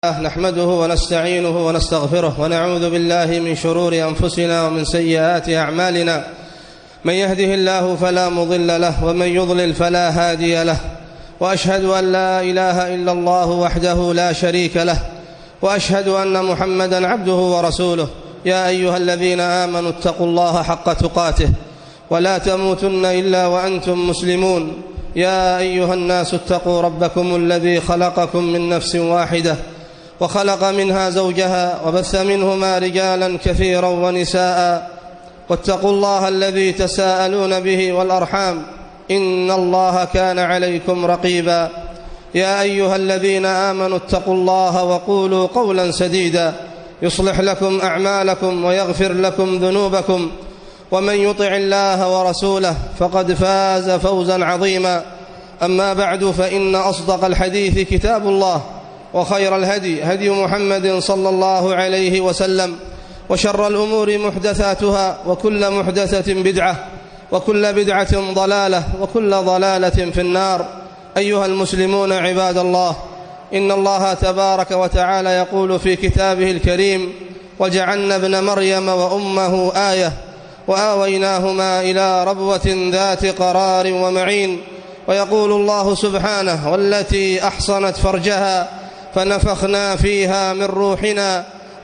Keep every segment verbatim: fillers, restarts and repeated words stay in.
نحمده ونستعينه ونستغفره ونعوذ بالله من شرور أنفسنا ومن سيئات أعمالنا. من يهده الله فلا مضل له ومن يضلل فلا هادي له، وأشهد أن لا إله إلا الله وحده لا شريك له، وأشهد أن محمدا عبده ورسوله. يا أيها الذين آمنوا اتقوا الله حق تقاته ولا تموتن إلا وأنتم مسلمون. يا أيها الناس اتقوا ربكم الذي خلقكم من نفس واحدة وخلق منها زوجها وبث منهما رجالا كثيرا ونساء، واتقوا الله الذي تساءلون به والأرحام إن الله كان عليكم رقيبا. يا أيها الذين آمنوا اتقوا الله وقولوا قولا سديدا يصلح لكم أعمالكم ويغفر لكم ذنوبكم، ومن يطع الله ورسوله فقد فاز فوزا عظيما. أما بعد، فإن أصدق الحديث كتاب الله، وخير الهدي هدي محمد صلى الله عليه وسلم، وشر الأمور محدثاتها، وكل محدثة بدعة، وكل بدعة ضلالة، وكل ضلالة في النار. أيها المسلمون عباد الله، إن الله تبارك وتعالى يقول في كتابه الكريم: وجعلنا ابن مريم وأمه آية وآويناهما إلى ربوة ذات قرار ومعين. ويقول الله سبحانه: والتي أحصنت فرجها فنفخنا فيها من روحنا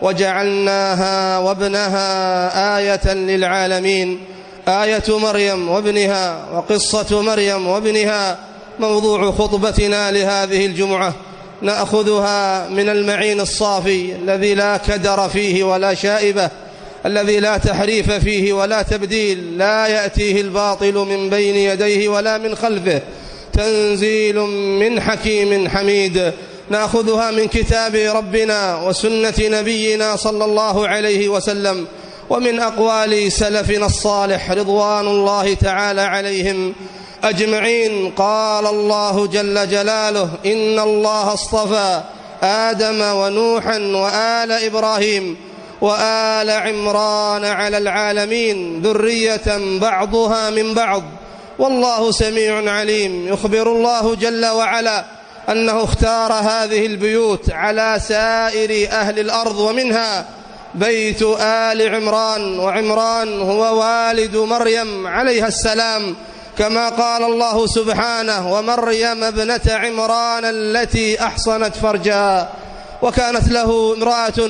وجعلناها وابنها آية للعالمين. آية مريم وابنها وقصة مريم وابنها موضوع خطبتنا لهذه الجمعة، نأخذها من المعين الصافي الذي لا كدر فيه ولا شائبة، الذي لا تحريف فيه ولا تبديل، لا يأتيه الباطل من بين يديه ولا من خلفه، تنزيل من حكيم حميد. نأخذها من كتاب ربنا وسنة نبينا صلى الله عليه وسلم، ومن أقوال سلفنا الصالح رضوان الله تعالى عليهم أجمعين. قال الله جل جلاله: إن الله اصطفى آدم ونوحا وآل إبراهيم وآل عمران على العالمين ذرية بعضها من بعض والله سميع عليم. يخبر الله جل وعلا أنه اختار هذه البيوت على سائر أهل الأرض، ومنها بيت آل عمران، وعمران هو والد مريم عليها السلام، كما قال الله سبحانه: ومريم ابنة عمران التي أحصنت فرجها. وكانت له امرأة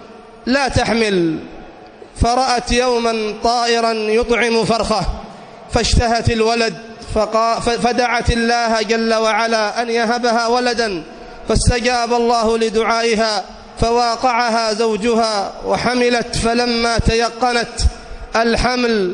لا تحمل، فرأت يوما طائرا يطعم فرخة فاشتهت الولد، فدعت الله جل وعلا أن يهبها ولدا، فاستجاب الله لدعائها فواقعها زوجها وحملت. فلما تيقنت الحمل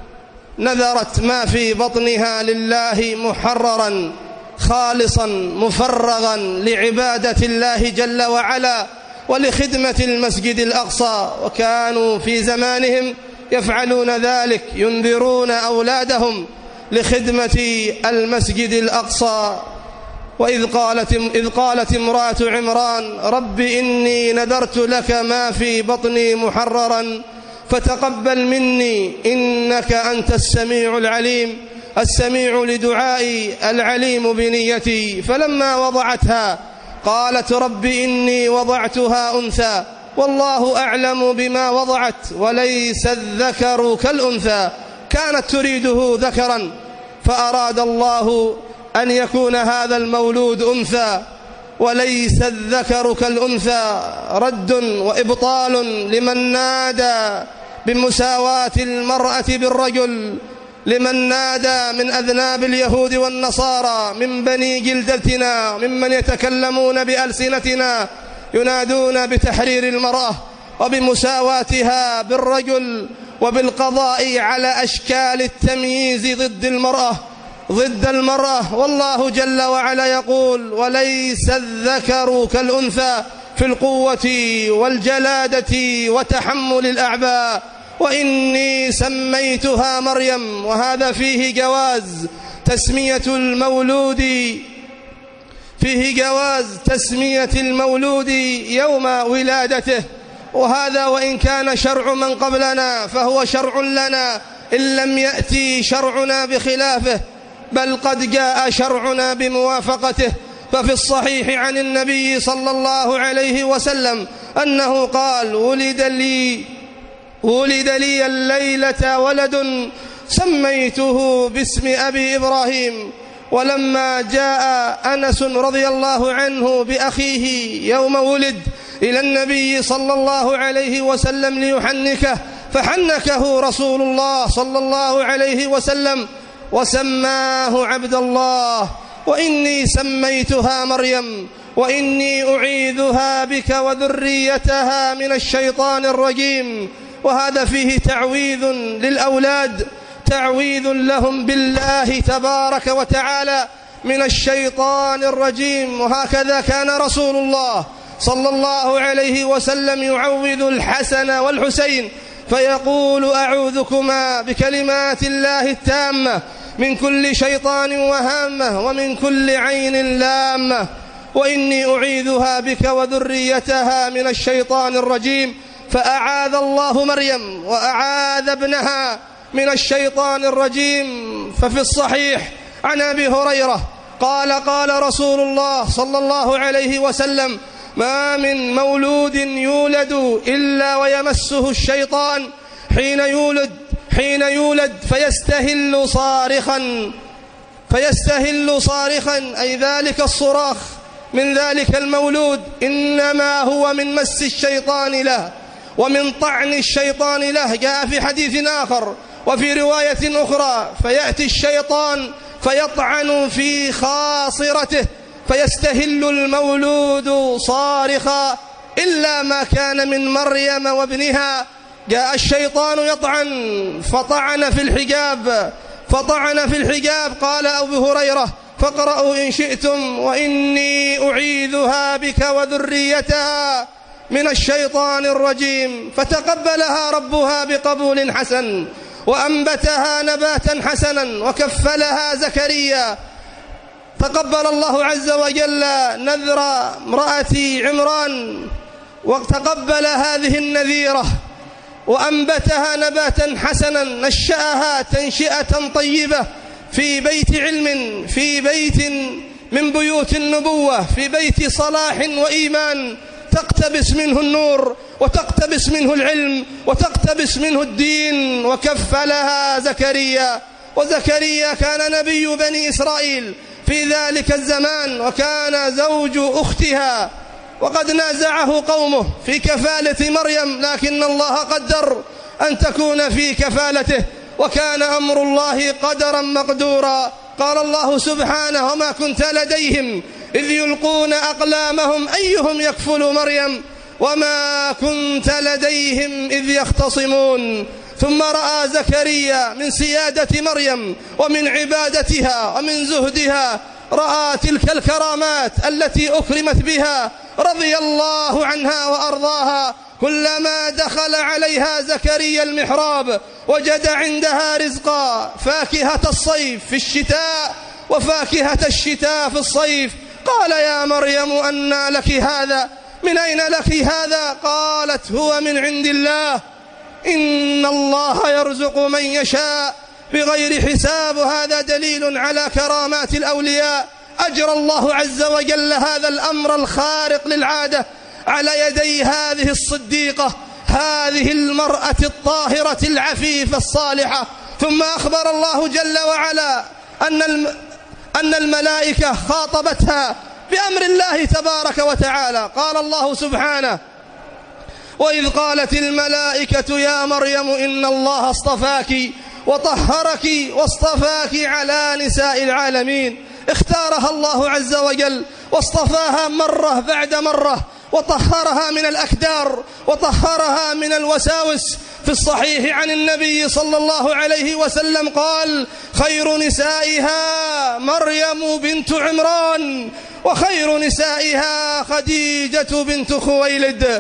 نذرت ما في بطنها لله محررا خالصا مفرغا لعبادة الله جل وعلا ولخدمة المسجد الأقصى. وكانوا في زمانهم يفعلون ذلك، ينذرون أولادهم لخدمة المسجد الأقصى. وإذ قالت, إذ قالت امرأة عمران: رب إني نذرت لك ما في بطني محررا فتقبل مني إنك أنت السميع العليم. السميع لدعائي العليم بنيتي. فلما وضعتها قالت: رب إني وضعتها أنثى والله أعلم بما وضعت وليس الذكر كالأنثى. كانت تريده ذكرا فأراد الله أن يكون هذا المولود أنثى وليس الذكر كالأنثى. رد وإبطال لمن نادى بمساواة المرأة بالرجل، لمن نادى من أذناب اليهود والنصارى من بني جلدتنا، ممن يتكلمون بألسنتنا ينادون بتحرير المرأة وبمساواتها بالرجل وبالقضاء على أشكال التمييز ضد المرأة ضد المرأة. والله جل وعلا يقول: وليس الذكر كالأنثى في القوة والجلادة وتحمل الأعباء. وإني سميتها مريم. وهذا فيه جواز تسمية المولود فيه جواز تسمية المولود يوم ولادته. وهذا وإن كان شرع من قبلنا فهو شرع لنا إن لم يأتي شرعنا بخلافه، بل قد جاء شرعنا بموافقته. ففي الصحيح عن النبي صلى الله عليه وسلم أنه قال: ولد لي ولد لي الليلة ولد سميته باسم أبي إبراهيم. ولما جاء أنس رضي الله عنه بأخيه يوم ولد إلى النبي صلى الله عليه وسلم ليحنكه، فحنكه رسول الله صلى الله عليه وسلم وسماه عبد الله. وإني سميتها مريم وإني أعيذها بك وذريتها من الشيطان الرجيم. وهذا فيه تعويذ للأولاد، تعويذ لهم بالله تبارك وتعالى من الشيطان الرجيم. وهكذا كان رسول الله صلى الله عليه وسلم يعوذ الحسن والحسين فيقول: أعوذكما بكلمات الله التامة من كل شيطان وهامة ومن كل عين لامة، وإني أعيذها بك وذريتها من الشيطان الرجيم. فأعاذ الله مريم وأعاذ ابنها من الشيطان الرجيم. ففي الصحيح عن أبي هريرة قال: قال رسول الله صلى الله عليه وسلم: ما من مولود يولد إلا ويمسه الشيطان حين يولد حين يولد فيستهل صارخا فيستهل صارخا أي ذلك الصراخ من ذلك المولود إنما هو من مس الشيطان له ومن طعن الشيطان له. جاء في حديث آخر وفي رواية أخرى: فيأتي الشيطان فيطعن في خاصرته فيستهل المولود صارخا إلا ما كان من مريم وابنها. جاء الشيطان يطعن فطعن في الحجاب فطعن في الحجاب قال أبو هريرة: فاقرأوا إن شئتم: وإني أعيذها بك وذريتها من الشيطان الرجيم. فتقبلها ربها بقبول حسن وأنبتها نباتا حسنا وكفلها زكريا. تقبل الله عز وجل نذر امرأة عمران وتقبل هذه النذيرة وأنبتها نباتا حسنا، نشأها تنشئة طيبة في بيت علم، في بيت من بيوت النبوة، في بيت صلاح وإيمان تقتبس منه النور وتقتبس منه العلم وتقتبس منه الدين. وكفلها زكريا، وزكريا كان نبي بني إسرائيل في ذلك الزمان وكان زوج أختها، وقد نازعه قومه في كفالة مريم، لكن الله قدر أن تكون في كفالته، وكان أمر الله قدرا مقدورا. قال الله سبحانه: وما كنت لديهم إذ يلقون أقلامهم أيهم يكفل مريم وما كنت لديهم إذ يختصمون. ثم رأى زكريا من سيادة مريم ومن عبادتها ومن زهدها، رأى تلك الكرامات التي أكرمت بها رضي الله عنها وأرضاها. كلما دخل عليها زكريا المحراب وجد عندها رزقا، فاكهة الصيف في الشتاء وفاكهة الشتاء في الصيف. قال: يا مريم أنى لك هذا؟ من أين لك هذا؟ قالت: هو من عند الله، إن الله يرزق من يشاء بغير حساب. هذا دليل على كرامات الأولياء. أجرى الله عز وجل هذا الأمر الخارق للعادة على يدي هذه الصديقة، هذه المرأة الطاهرة العفيفة الصالحة. ثم أخبر الله جل وعلا أن أن الملائكة خاطبتها بأمر الله تبارك وتعالى. قال الله سبحانه: وإذ قالت الملائكة يا مريم إن الله اصطفاك وطهرك واصطفاك على نساء العالمين. اختارها الله عز وجل واصطفاها مرة بعد مرة، وطهرها من الأكدار وطهرها من الوساوس. في الصحيح عن النبي صلى الله عليه وسلم قال: خير نسائها مريم بنت عمران وخير نسائها خديجة بنت خويلد.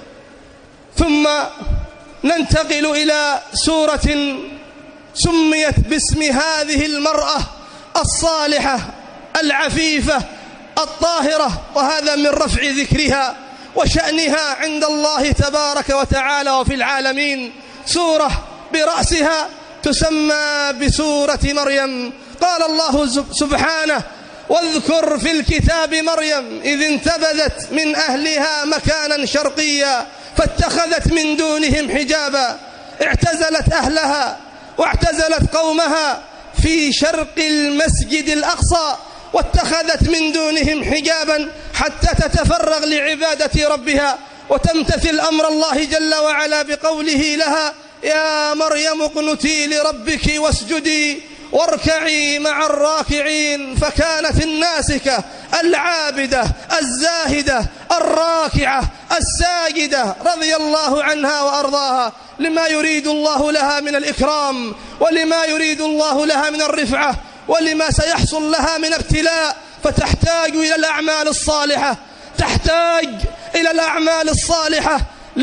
ثم ننتقل إلى سورة سميت باسم هذه المرأة الصالحة العفيفة الطاهرة، وهذا من رفع ذكرها وشأنها عند الله تبارك وتعالى وفي العالمين. سورة برأسها تسمى بسورة مريم. قال الله سبحانه: واذكر في الكتاب مريم إذ انتبذت من أهلها مكانا شرقيا فاتخذت من دونهم حجابا، اعتزلت أهلها واعتزلت قومها في شرق المسجد الأقصى، واتخذت من دونهم حجابا حتى تتفرغ لعبادة ربها وتمتثل أمر الله جل وعلا بقوله لها: يا مريم اقنتي لربك واسجدي واركعي مع الراكعين. فكانت الناسكة العابدة الزاهدة الراكعة الساجدة رضي الله عنها وأرضاها، لما يريد الله لها من الإكرام، ولما يريد الله لها من الرفعة، ولما سيحصل لها من ابتلاء. فتحتاج إلى الأعمال الصالحة، تحتاج إلى الأعمال الصالحة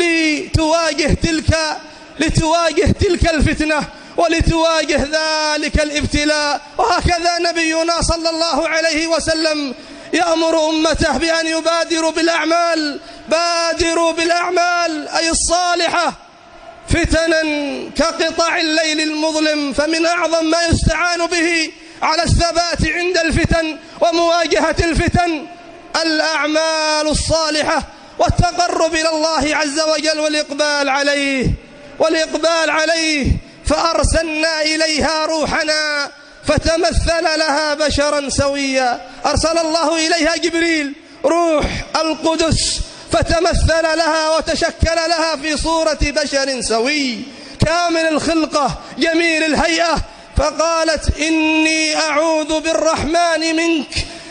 لتواجه تلك لتواجه تلك الفتنة ولتواجه ذلك الابتلاء. وهكذا نبينا صلى الله عليه وسلم يأمر أمته بأن يبادروا بالأعمال، بادروا بالأعمال أي الصالحة، فتنا كقطع الليل المظلم. فمن أعظم ما يستعان به على الثبات عند الفتن ومواجهة الفتن الأعمال الصالحة والتقرب إلى الله عز وجل والإقبال عليه والإقبال عليه فأرسلنا إليها روحنا فتمثل لها بشرا سويا. أرسل الله إليها جبريل روح القدس فتمثل لها وتشكل لها في صورة بشر سوي كامل الخلقة جميل الهيئة، فقالت: إني أعوذ بالرحمن منك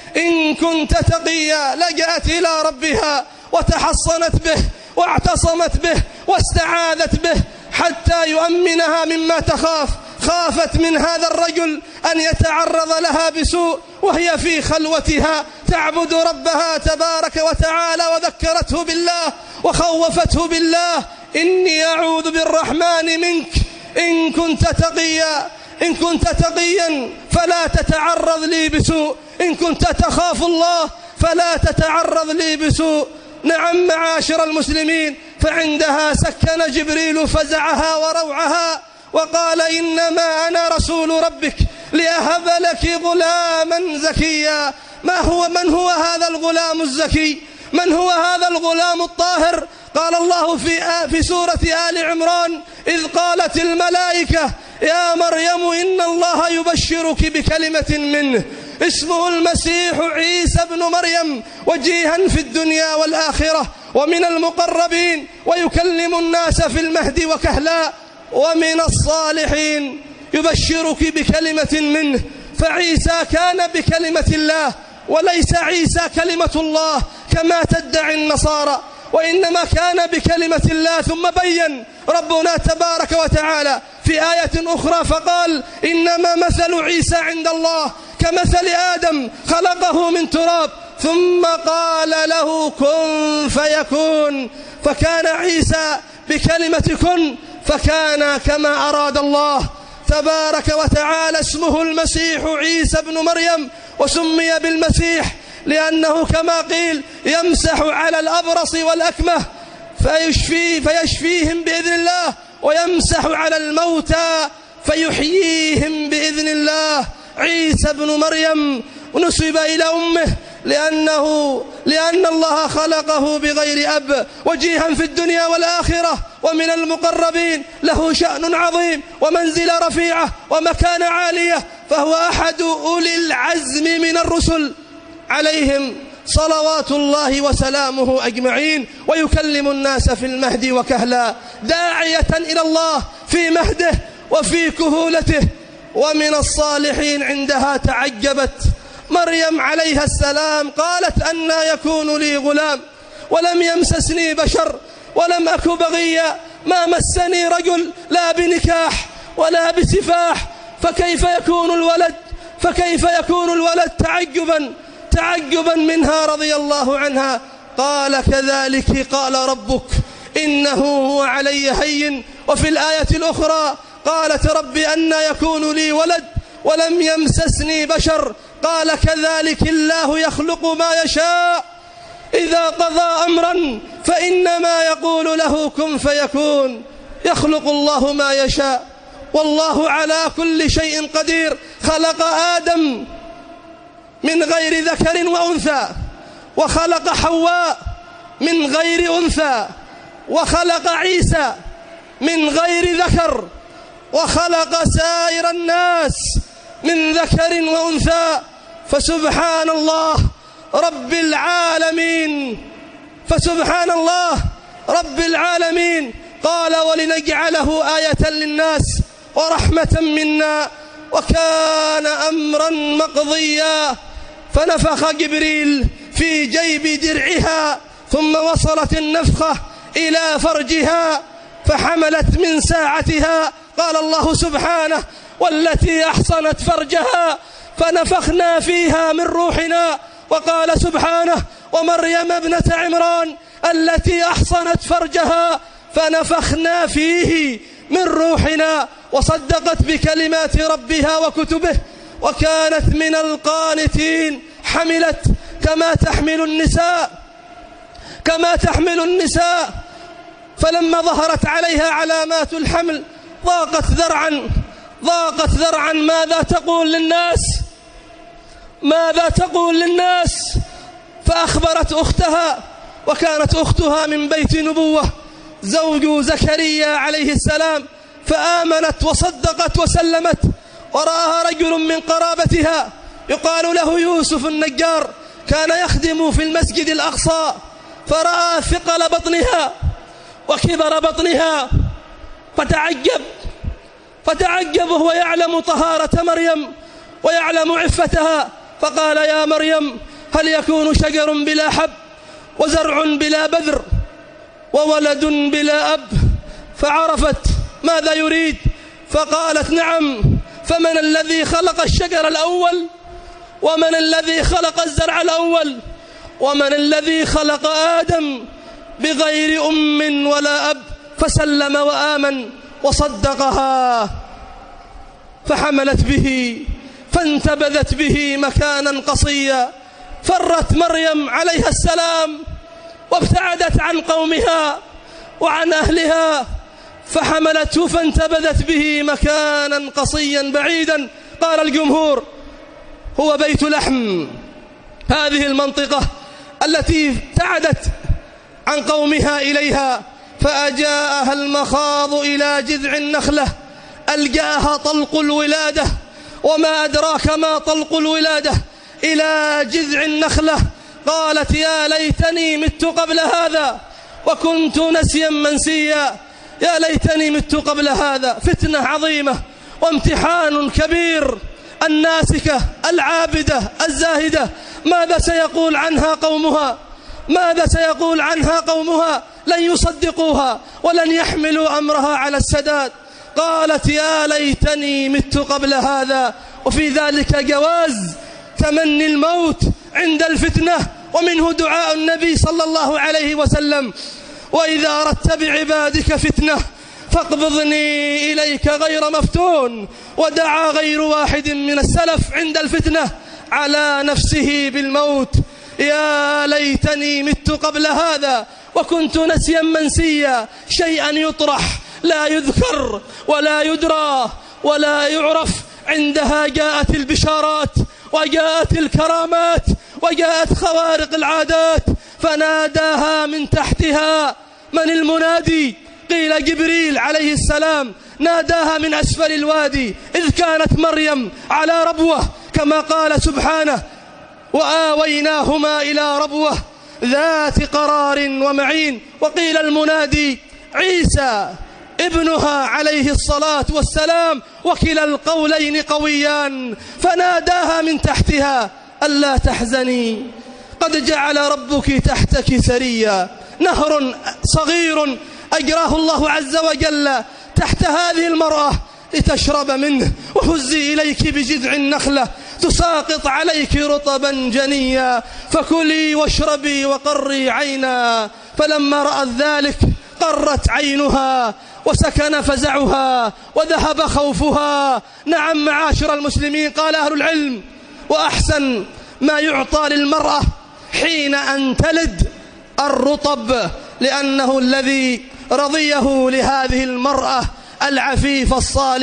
إن كنت تقيا. لجأت إلى ربها وتحصنت به واعتصمت به واستعاذت به حتى يؤمنها مما تخاف. خافت من هذا الرجل أن يتعرض لها بسوء وهي في خلوتها تعبد ربها تبارك وتعالى، وذكرته بالله وخوفته بالله: إني أعوذ بالرحمن منك إن كنت تقيا. إن كنت تقيا فلا تتعرض لي بسوء، إن كنت تخاف الله فلا تتعرض لي بسوء. نعم معاشر المسلمين، فعندها سكن جبريل فزعها وروعها وقال: إنما أنا رسول ربك لأهب لك غلاما زكيا. ما هو من هو هذا الغلام الزكي؟ من هو هذا الغلام الطاهر؟ قال الله في في سورة آل عمران: إذ قالت الملائكة يا مريم إن الله يبشرك بكلمة منه اسمه المسيح عيسى ابن مريم وجيها في الدنيا والآخرة ومن المقربين ويكلم الناس في المهد وكهلا ومن الصالحين. يبشرك بكلمة منه، فعيسى كان بكلمة الله وليس عيسى كلمة الله كما تدعي النصارى، وإنما كان بكلمة الله. ثم بين ربنا تبارك وتعالى في آية أخرى فقال: إنما مثل عيسى عند الله كمثل آدم خلقه من تراب ثم قال له كن فيكون. فكان عيسى بكلمة كن فكان كما أراد الله تبارك وتعالى. اسمه المسيح عيسى ابن مريم، وسمي بالمسيح لأنه كما قيل يمسح على الأبرص والأكمه فيشفي فيشفيهم بإذن الله، ويمسح على الموتى فيحييهم بإذن الله. عيسى ابن مريم نسب إلى أمه لأنه لأن الله خلقه بغير أب، وجيها في الدنيا والآخرة ومن المقربين، له شأن عظيم ومنزلة رفيعة ومكانة عالية، فهو أحد أولي العزم من الرسل عليهم صلوات الله وسلامه أجمعين. ويكلم الناس في المهد وكهلا داعية إلى الله في مهده وفي كهولته. ومن الصالحين عندها تعجبت مريم عليها السلام قالت: أنى يكون لي غلام ولم يمسسني بشر ولم أك بغيا، ما مسني رجل لا بنكاح ولا بسفاح، فكيف يكون الولد فكيف يكون الولد تعجبا تعجبا منها رضي الله عنها. قال: كذلك قال ربك إنه هو علي هين. وفي الآية الأخرى قالت: رب أنى يكون لي ولد ولم يمسسني بشر. قال: كذلك الله يخلق ما يشاء إذا قضى أمرا فإنما يقول له كن فيكون. يخلق الله ما يشاء والله على كل شيء قدير. خلق آدم من غير ذكر وأنثى، وخلق حواء من غير أنثى، وخلق عيسى من غير ذكر، وخلق سائر الناس من ذكر وأنثى. فسبحان الله رب العالمين، فسبحان الله رب العالمين. قال: ولنجعله آية للناس ورحمة منا وكان أمرا مقضيا. فنفخ جبريل في جيب درعها، ثم وصلت النفخة إلى فرجها فحملت من ساعتها. قال الله سبحانه: والتي أحصنت فرجها فنفخنا فيها من روحنا. وقال سبحانه: ومريم ابنة عمران التي أحصنت فرجها فنفخنا فيه من روحنا، وصدقت بكلمات ربها وكتبه وكانت من القانتين. حملت كما تحمل النساء كما تحمل النساء فلما ظهرت عليها علامات الحمل ضاقت ذرعا ضاقت ذرعا ماذا تقول للناس ماذا تقول للناس فأخبرت أختها، وكانت أختها من بيت نبوة زوج زكريا عليه السلام، فآمنت وصدقت وسلمت. ورآها رجل من قرابتها يقال له يوسف النجار، كان يخدم في المسجد الأقصى، فرأى ثقل بطنها وكبر بطنها فتعجب فتعجب وهو يعلم طهارة مريم ويعلم عفتها، فقال: يا مريم، هل يكون شجر بلا حب وزرع بلا بذر وولد بلا أب؟ فعرفت ماذا يريد، فقالت: نعم، فمن الذي خلق الشجر الأول، ومن الذي خلق الزرع الأول، ومن الذي خلق آدم بغير أم ولا أب؟ فسلم وآمن وصدقها، فحملت به فانتبذت به مكانا قصيا. فرت مريم عليها السلام وابتعدت عن قومها وعن أهلها، فحملته فانتبذت به مكانا قصيا بعيدا. قال الجمهور: هو بيت لحم، هذه المنطقة التي ابتعدت عن قومها إليها. فأجاءها المخاض إلى جذع النخلة، ألجأها طلق الولادة، وما أدراك ما طلق الولادة، إلى جذع النخلة. قالت: يا ليتني مت قبل هذا وكنت نسيا منسيا، يا ليتني مت قبل هذا. فتنة عظيمة وامتحان كبير. الناسكة العابدة الزاهدة ماذا سيقول عنها قومها ماذا سيقول عنها قومها لن يصدقوها ولن يحملوا أمرها على السداد. قالت: يا ليتني مت قبل هذا. وفي ذلك جواز تمني الموت عند الفتنة، ومنه دعاء النبي صلى الله عليه وسلم: وإذا أردت بعبادك فتنة فاقبضني إليك غير مفتون. ودعا غير واحد من السلف عند الفتنة على نفسه بالموت: يا ليتني مت قبل هذا وكنت نسيا منسيا. شيئا يطرح لا يذكر ولا يدرى ولا يعرف، عندها جاءت البشارات وجاءت الكرامات وجاءت خوارق العادات. فناداها من تحتها. من المنادي؟ قيل جبريل عليه السلام. ناداها من أسفل الوادي، إذ كانت مريم على ربوة، كما قال سبحانه: وآويناهما إلى ربوة ذات قرار ومعين. وقيل المنادي عيسى ابنها عليه الصلاة والسلام، وكلا القولين قويان. فناداها من تحتها: ألا تحزني، قد جعل ربك تحتك سريا. نهر صغير أجراه الله عز وجل تحت هذه المرأة لتشرب منه. وهزي إليك بجذع النخلة تساقط عليك رطبا جنيا، فكلي واشربي وقري عينا. فلما رأت ذلك قرت عينها وسكن فزعها وذهب خوفها. نعم معاشر المسلمين، قال أهل العلم: وأحسن ما يعطى للمرأة حين أن تلد الرطب، لأنه الذي رضيه لهذه المرأة العفيفة الصالحة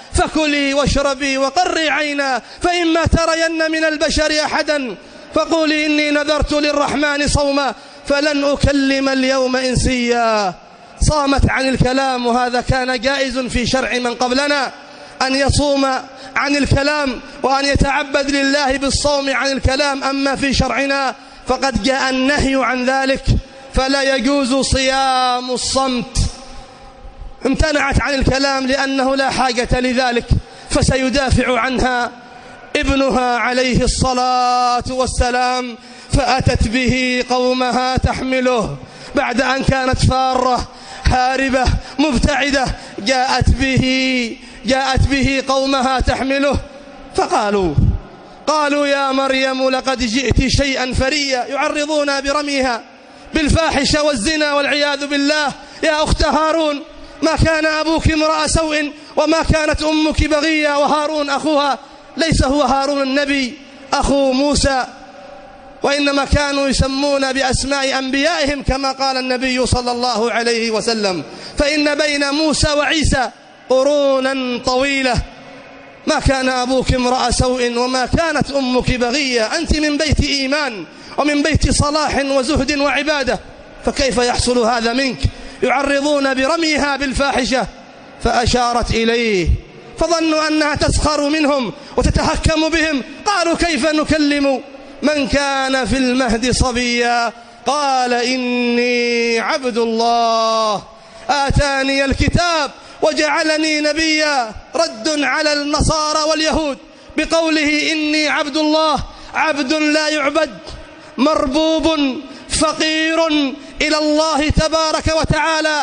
فكلي واشربي وقري عينا، فإما ترين من البشر أحدا فقولي إني نذرت للرحمن صوما فلن أكلم اليوم إنسيا. صامت عن الكلام، وهذا كان جائز في شرع من قبلنا أن يصوم عن الكلام وأن يتعبد لله بالصوم عن الكلام. أما في شرعنا فقد جاء النهي عن ذلك، فلا يجوز صيام الصمت. امتنعت عن الكلام لأنه لا حاجة لذلك، فسيدافع عنها ابنها عليه الصلاة والسلام، فأتت به قومها تحمله بعد أن كانت فارة هاربة مبتعدة، جاءت به جاءت به قومها تحمله، فقالوا قالوا يا مريم لقد جئت شيئا فريا، يعرضون برميها بالفاحشة والزنا والعياذ بالله. يا أخت هارون، ما كان أبوك امرأ سوء وما كانت أمك بغيا. وهارون أخوها ليس هو هارون النبي أخو موسى، وإنما كانوا يسمون بأسماء أنبيائهم كما قال النبي صلى الله عليه وسلم، فإن بين موسى وعيسى قرونا طويلة. ما كان أبوك امرأ سوء وما كانت أمك بغية، أنت من بيت إيمان ومن بيت صلاح وزهد وعبادة، فكيف يحصل هذا منك؟ يعرضون برميها بالفاحشة، فأشارت إليه فظنوا أنها تسخر منهم وتتهكم بهم. قالوا كيف نكلم من كان في المهد صبيا؟ قال إني عبد الله آتاني الكتاب وجعلني نبيا. رد على النصارى واليهود بقوله إني عبد الله، عبد لا يعبد، مربوب فقير إلى الله تبارك وتعالى.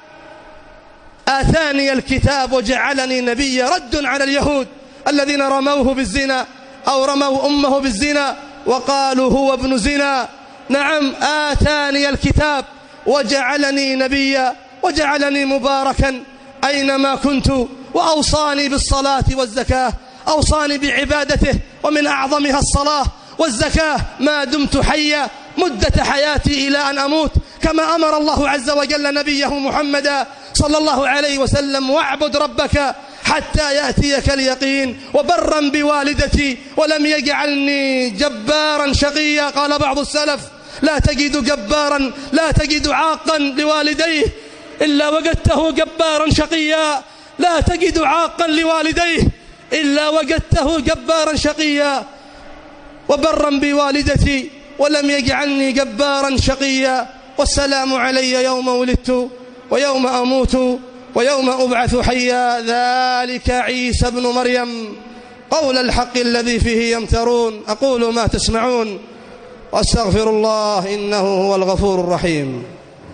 آتاني الكتاب وجعلني نبيا، رد على اليهود الذين رموه بالزنا أو رموا أمه بالزنا وقالوا هو ابن زنا. نعم، آتاني الكتاب وجعلني نبيا وجعلني مباركا أينما كنت، وأوصاني بالصلاة والزكاة، أوصاني بعبادته ومن أعظمها الصلاة والزكاة ما دمت حيا مدة حياتي إلى أن أموت، كما أمر الله عز وجل نبيه محمدا صلى الله عليه وسلم: واعبد ربك حتى يأتيك اليقين، وبرا بوالدتي ولم يجعلني جبارا شقيا. قال بعض السلف: لا تجد جبارا لا تجد عاقا لوالديه إلا وجدته جبارا شقيا، لا تجد عاقا لوالديه إلا وجدته جبارا شقيا. وبرا بوالدتي ولم يجعلني جبارا شقيا، والسلام علي يوم ولدت ويوم أموت ويوم أبعث حيا. ذلك عيسى ابن مريم قول الحق الذي فيه يمترون. أقول ما تسمعون وأستغفر الله إنه هو الغفور الرحيم.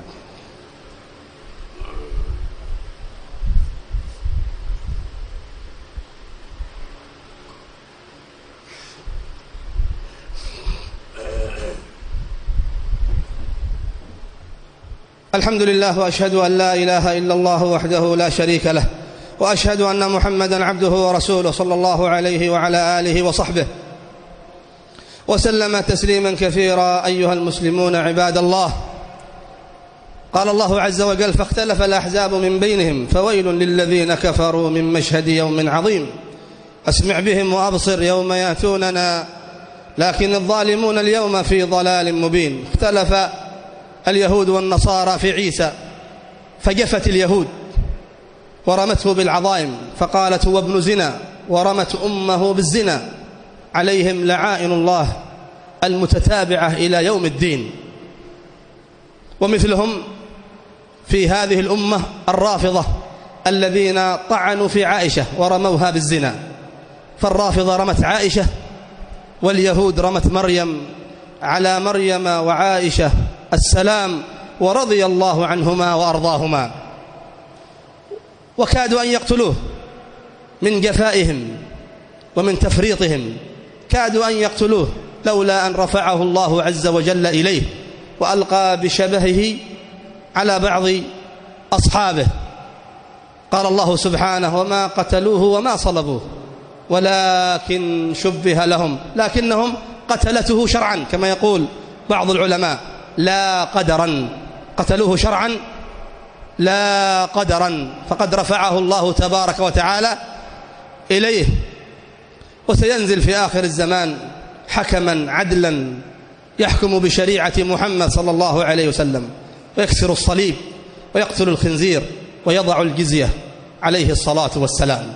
الحمد لله، وأشهد أن لا إله إلا الله وحده لا شريك له، وأشهد أن محمدا عبده ورسوله صلى الله عليه وعلى آله وصحبه وسلم تسليما كثيرا. أيها المسلمون عباد الله، قال الله عز وجل: فاختلف الأحزاب من بينهم فويل للذين كفروا من مشهد يوم عظيم. أسمع بهم وأبصر يوم يأتوننا لكن الظالمون اليوم في ضلال مبين. اختلف اليهود والنصارى في عيسى، فجفت اليهود ورمته بالعظائم فقالت هو ابن زنا، ورمت أمه بالزنا. عليهم لعائن الله المتتابعة إلى يوم الدين. ومثلهم في هذه الأمة الرافضة الذين طعنوا في عائشة ورموها بالزنا، فالرافضة رمت عائشة واليهود رمت مريم. على مريم وعائشة السلام ورضي الله عنهما وأرضاهما. وكادوا أن يقتلوه من جفائهم ومن تفريطهم، كادوا أن يقتلوه لولا أن رفعه الله عز وجل إليه وألقى بشبهه على بعض أصحابه. قال الله سبحانه: وما قتلوه وما صلبوه ولكن شبه لهم، لكنهم قتلته شرعا كما يقول بعض العلماء، لا قدرا. قتلوه شرعا لا قدرا، فقد رفعه الله تبارك وتعالى إليه، وسينزل في آخر الزمان حكما عدلا يحكم بشريعة محمد صلى الله عليه وسلم، ويكسر الصليب ويقتل الخنزير ويضع الجزية عليه الصلاة والسلام.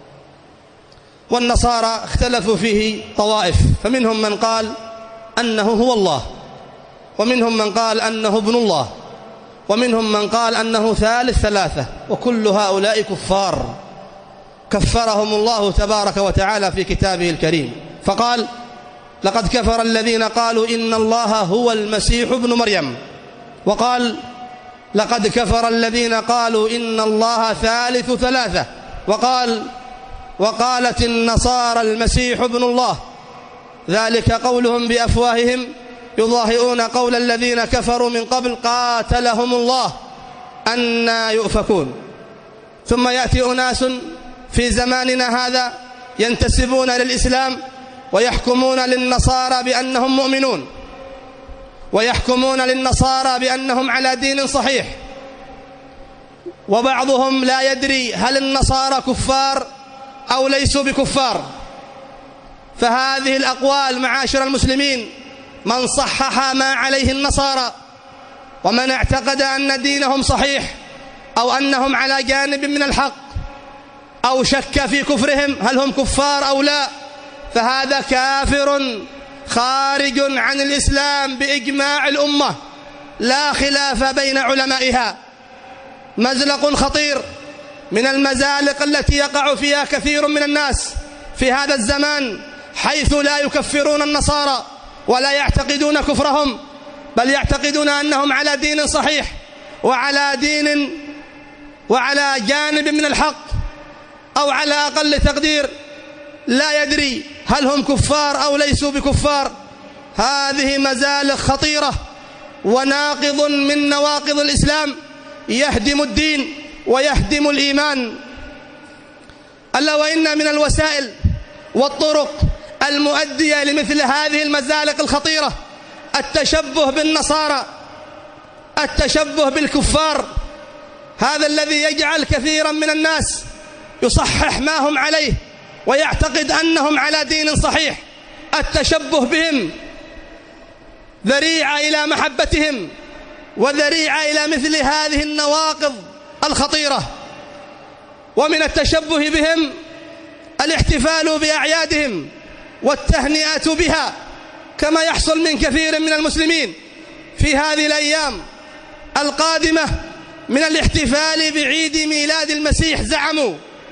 والنصارى اختلفوا فيه طوائف، فمنهم من قال أنه هو الله، ومنهم من قال أنه ابن الله، ومنهم من قال أنه ثالث ثلاثة، وكل هؤلاء كفار كفرهم الله تبارك وتعالى في كتابه الكريم، فقال: لقد كفر الذين قالوا إن الله هو المسيح ابن مريم، وقال: لقد كفر الذين قالوا إن الله ثالث ثلاثة، وقال: وقالت النصارى المسيح ابن الله، ذلك قولهم بأفواههم يضاهئون قول الذين كفروا من قبل قاتلهم الله أنى يؤفكون. ثم يأتي أناس في زماننا هذا ينتسبون للإسلام ويحكمون للنصارى بأنهم مؤمنون، ويحكمون للنصارى بأنهم على دين صحيح، وبعضهم لا يدري هل النصارى كفار أو ليسوا بكفار. فهذه الأقوال معاشر المسلمين، من صحح ما عليه النصارى ومن اعتقد أن دينهم صحيح أو أنهم على جانب من الحق أو شك في كفرهم هل هم كفار أو لا، فهذا كافر خارج عن الإسلام بإجماع الأمة، لا خلاف بين علمائها. مزلق خطير من المزالق التي يقع فيها كثير من الناس في هذا الزمان، حيث لا يكفرون النصارى ولا يعتقدون كفرهم، بل يعتقدون أنهم على دين صحيح وعلى دين وعلى جانب من الحق، أو على أقل تقدير لا يدري هل هم كفار أو ليسوا بكفار. هذه مزالق خطيرة وناقض من نواقض الإسلام، يهدم الدين ويهدم الإيمان. ألا وإن من الوسائل والطرق المؤدية لمثل هذه المزالق الخطيرة التشبه بالنصارى، التشبه بالكفار، هذا الذي يجعل كثيرا من الناس يصحح ما هم عليه ويعتقد أنهم على دين صحيح. التشبه بهم ذريعة إلى محبتهم وذريعة إلى مثل هذه النواقض الخطيرة. ومن التشبه بهم الاحتفال بأعيادهم والتهنئة بها، كما يحصل من كثير من المسلمين في هذه الأيام القادمة من الاحتفال بعيد ميلاد المسيح. زعموا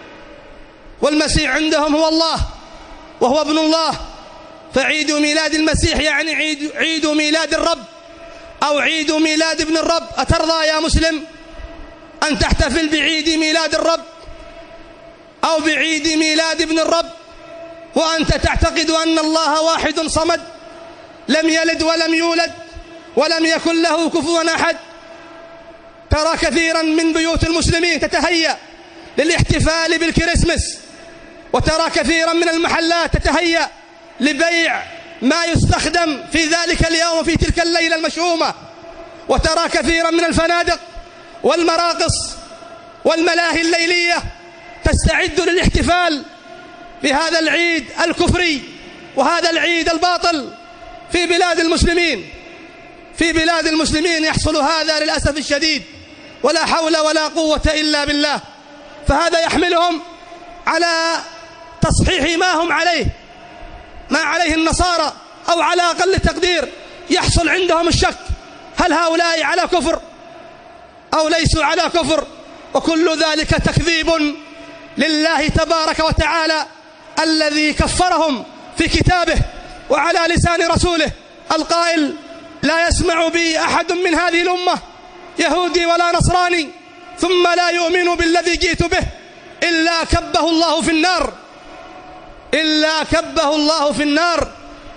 والمسيح عندهم هو الله وهو ابن الله، فعيد ميلاد المسيح يعني عيد, عيد ميلاد الرب أو عيد ميلاد ابن الرب. أترضى يا مسلم أن تحتفل بعيد ميلاد الرب أو بعيد ميلاد ابن الرب وأنت تعتقد أن الله واحد صمد لم يلد ولم يولد ولم يكن له كفوا أحد؟ ترى كثيرا من بيوت المسلمين تتهيأ للاحتفال بالكريسماس، وترى كثيرا من المحلات تتهيأ لبيع ما يستخدم في ذلك اليوم في تلك الليلة المشؤومة، وترى كثيرا من الفنادق والمراقص والملاهي الليلية تستعد للاحتفال بهذا العيد الكفري وهذا العيد الباطل في بلاد المسلمين. في بلاد المسلمين يحصل هذا للأسف الشديد، ولا حول ولا قوة إلا بالله. فهذا يحملهم على تصحيح ما هم عليه، ما عليه النصارى، أو على أقل تقدير يحصل عندهم الشك هل هؤلاء على كفر أو ليسوا على كفر. وكل ذلك تكذيب لله تبارك وتعالى الذي كفرهم في كتابه وعلى لسان رسوله القائل: لا يسمع بي أحد من هذه الأمة يهودي ولا نصراني ثم لا يؤمن بالذي جئت به إلا كبه الله في النار، إلا كبه الله في النار.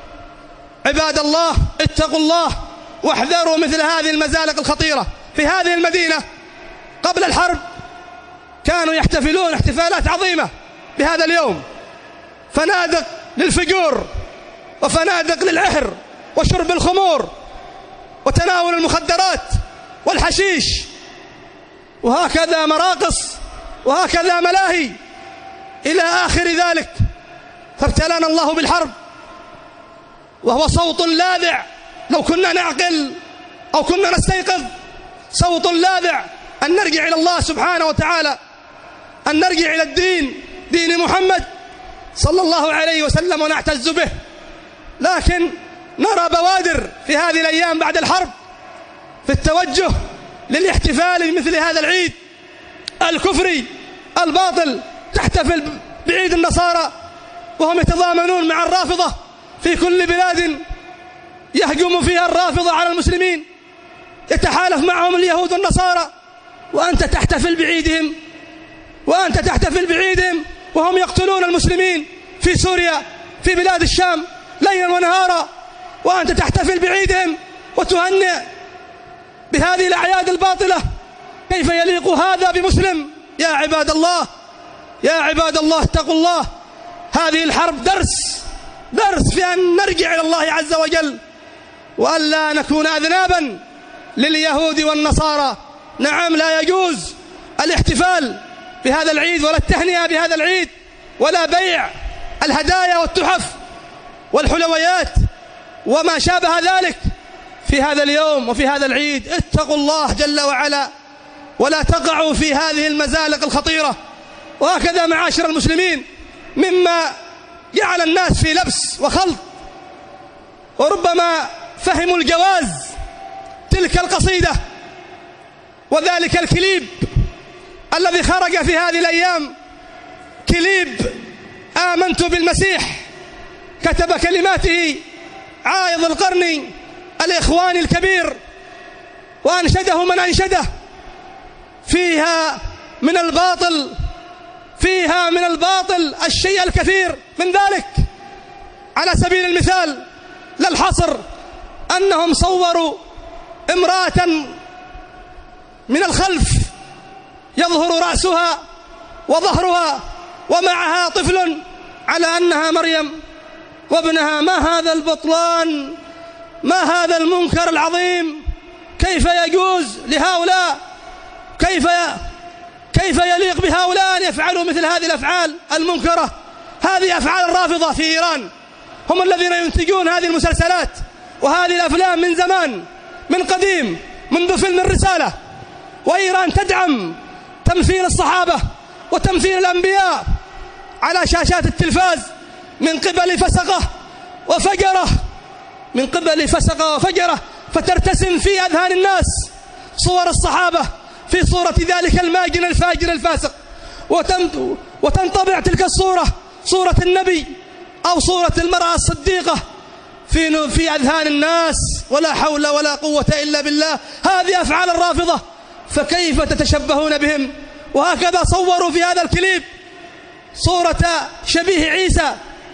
عباد الله، اتقوا الله واحذروا مثل هذه المزالق الخطيرة. في هذه المدينة قبل الحرب كانوا يحتفلون احتفالات عظيمة بهذا اليوم، فنادق للفجور وفنادق للعهر وشرب الخمور وتناول المخدرات والحشيش، وهكذا مراقص وهكذا ملاهي. إلى آخر ذلك. فابتلانا الله بالحرب، وهو صوت لاذع. لو كنا نعقل أو كنا نستيقظ، صوت لاذع أن نرجع إلى الله سبحانه وتعالى، أن نرجع إلى الدين، دين محمد صلى الله عليه وسلم، ونعتز به. لكن نرى بوادر في هذه الأيام بعد الحرب في التوجه للاحتفال بمثل هذا العيد الكفري الباطل. تحتفل بعيد النصارى وهم يتضامنون مع الرافضة في كل بلاد يهجم فيها الرافضة على المسلمين، يتحالف معهم اليهود والنصارى، وأنت تحتفل بعيدهم، وأنت تحتفل بعيدهم وهم يقتلون المسلمين في سوريا، في بلاد الشام ليلا ونهارا، وأنت تحتفل بعيدهم وتهنئ بهذه الأعياد الباطلة. كيف يليق هذا بمسلم؟ يا عباد الله، يا عباد الله، اتقوا الله. هذه الحرب درس درس في أن نرجع إلى الله عز وجل، وأن لا نكون أذنابا لليهود والنصارى. نعم، لا يجوز الاحتفال بهذا العيد ولا التهنئة بهذا العيد ولا بيع الهدايا والتحف والحلويات وما شابه ذلك في هذا اليوم وفي هذا العيد. اتقوا الله جل وعلا ولا تقعوا في هذه المزالق الخطيرة. وهكذا معاشر المسلمين، مما جعل الناس في لبس وخلط، وربما فهموا الجواز تلك القصيدة وذلك الكليب الذي خرج في هذه الأيام، كليب آمنت بالمسيح، كتب كلماته عايض القرن الإخواني الكبير، وأنشده من أنشده. فيها من الباطل فيها من الباطل الشيء الكثير من ذلك. على سبيل المثال لا الحصر، أنهم صوروا امرأة من الخلف يظهر رأسها وظهرها ومعها طفل على أنها مريم وابنها. ما هذا البطلان؟ ما هذا المنكر العظيم؟ كيف يجوز لهؤلاء؟ كيف كيف يليق بهؤلاء أن يفعلوا مثل هذه الأفعال المنكرة؟ هذه أفعال الرافضة في إيران، هم الذين ينتجون هذه المسلسلات وهذه الأفلام من زمان، من قديم، منذ فيلم الرسالة. وإيران تدعم تمثيل الصحابة وتمثيل الأنبياء على شاشات التلفاز من قبل فسقة وفجرة من قبل فسقة وفجرة فترتسم في أذهان الناس صور الصحابة في صورة ذلك الماجن الفاجر الفاسق، وتنطبع تلك الصورة صورة النبي أو صورة المرأة الصديقة في في أذهان الناس. ولا حول ولا قوة إلا بالله. هذه أفعال الرافضة، فكيف تتشبهون بهم؟ وهكذا صوروا في هذا الكليب صورة شبيه عيسى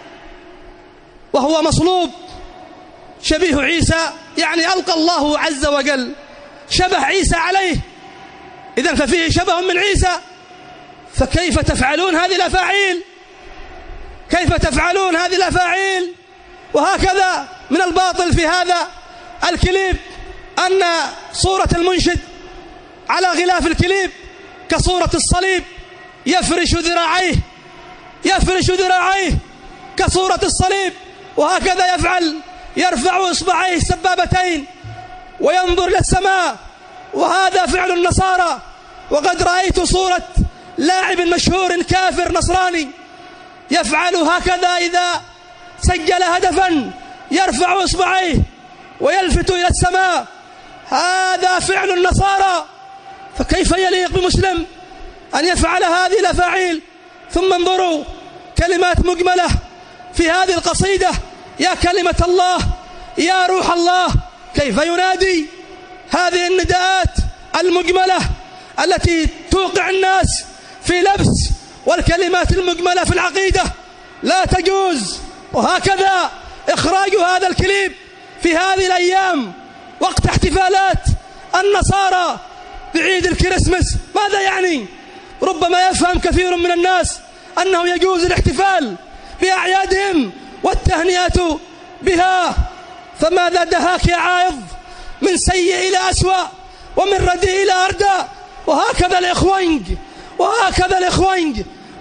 وهو مصلوب، شبيه عيسى يعني ألقى الله عز وجل شبه عيسى عليه، إذن ففيه شبه من عيسى. فكيف تفعلون هذه الأفاعيل؟ كيف تفعلون هذه الأفاعيل؟ وهكذا من الباطل في هذا الكليب أن صورة المنشد على غلاف الكليب كصورة الصليب، يفرش ذراعيه يفرش ذراعيه كصورة الصليب، وهكذا يفعل، يرفع إصبعيه السبابتين وينظر إلى السماء، وهذا فعل النصارى. وقد رأيت صورة لاعب مشهور كافر نصراني يفعل هكذا إذا سجل هدفا، يرفع إصبعيه ويلفت إلى السماء، هذا فعل النصارى. فكيف يليق بمسلم أن يفعل هذه الأفاعيل؟ ثم انظروا كلمات مجملة في هذه القصيدة: يا كلمة الله، يا روح الله. كيف ينادي؟ هذه النداءات المجملة التي توقع الناس في لبس، والكلمات المجملة في العقيدة لا تجوز. وهكذا إخراج هذا الكليب في هذه الأيام وقت احتفالات النصارى بعيد الكريسماس، ماذا يعني؟ ربما يفهم كثير من الناس أنه يجوز الاحتفال بأعيادهم والتهنئة بها، فماذا دهاك يا عائض من سيء إلى أسوأ ومن رديء إلى أردى؟ وهكذا الإخوانج وهكذا الإخوانج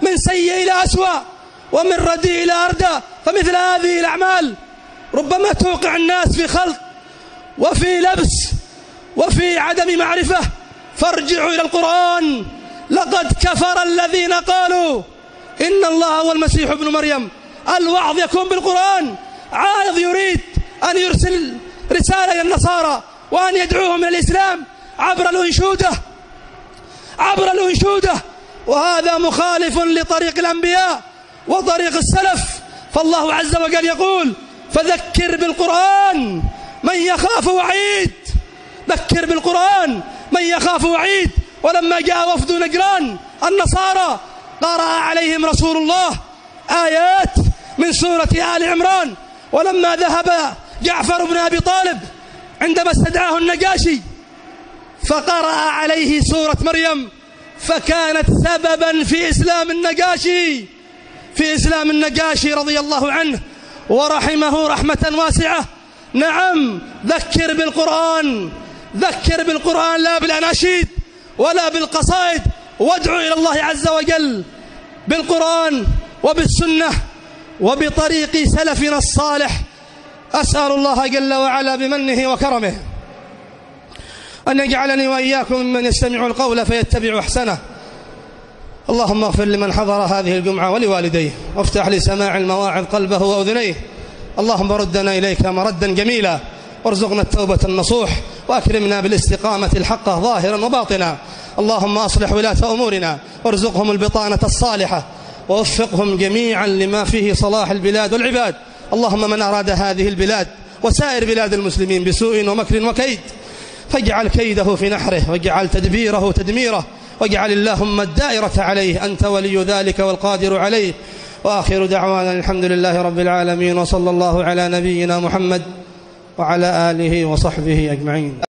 من سيء إلى أسوأ ومن رديء إلى أردى. فمثل هذه الأعمال ربما توقع الناس في خلط وفي لبس وفي عدم معرفة. فارجعوا إلى القرآن. لقد كفر الذين قالوا إن الله هو المسيح ابن مريم. الوعظ يكون بالقرآن. عاظ يريد أن يرسل رسالة إلى النصارى وأن يدعوهم إلى الإسلام عبر الأنشودة عبر الأنشودة وهذا مخالف لطريق الأنبياء وطريق السلف. فالله عز وجل يقول فذكر بالقرآن من يخاف وعيد. ذكر بالقرآن من يخاف وعيد. ولما جاء وفد نجران النصارى قرأ عليهم رسول الله آيات من سورة آل عمران. ولما ذهب جعفر بن أبي طالب عندما استدعاه النجاشي فقرأ عليه سورة مريم فكانت سببا في إسلام النجاشي في إسلام النجاشي رضي الله عنه ورحمه رحمة واسعة. نعم ذكر بالقرآن. ذكر بالقرآن لا بالأناشيد ولا بالقصائد. وادعو إلى الله عز وجل بالقرآن وبالسنة وبطريق سلفنا الصالح. أسأل الله جل وعلا بمنه وكرمه أن يجعلني وإياكم ممن يستمع القول فيتبع أحسنه. اللهم اغفر لمن حضر هذه الجمعة ولوالديه وافتح لسماع المواعظ قلبه وأذنيه. اللهم ردنا إليك مردا جميلا وارزقنا التوبة النصوح وأكرمنا بالاستقامة الحقة ظاهرا وباطنا. اللهم أصلح ولاة أمورنا وارزقهم البطانة الصالحة ووفقهم جميعا لما فيه صلاح البلاد والعباد. اللهم من أراد هذه البلاد وسائر بلاد المسلمين بسوء ومكر وكيد فاجعل كيده في نحره واجعل تدبيره تدميره واجعل اللهم الدائرة عليه. أنت ولي ذلك والقادر عليه. وآخر دعوانا الحمد لله رب العالمين وصلى الله على نبينا محمد وعلى آله وصحبه أجمعين.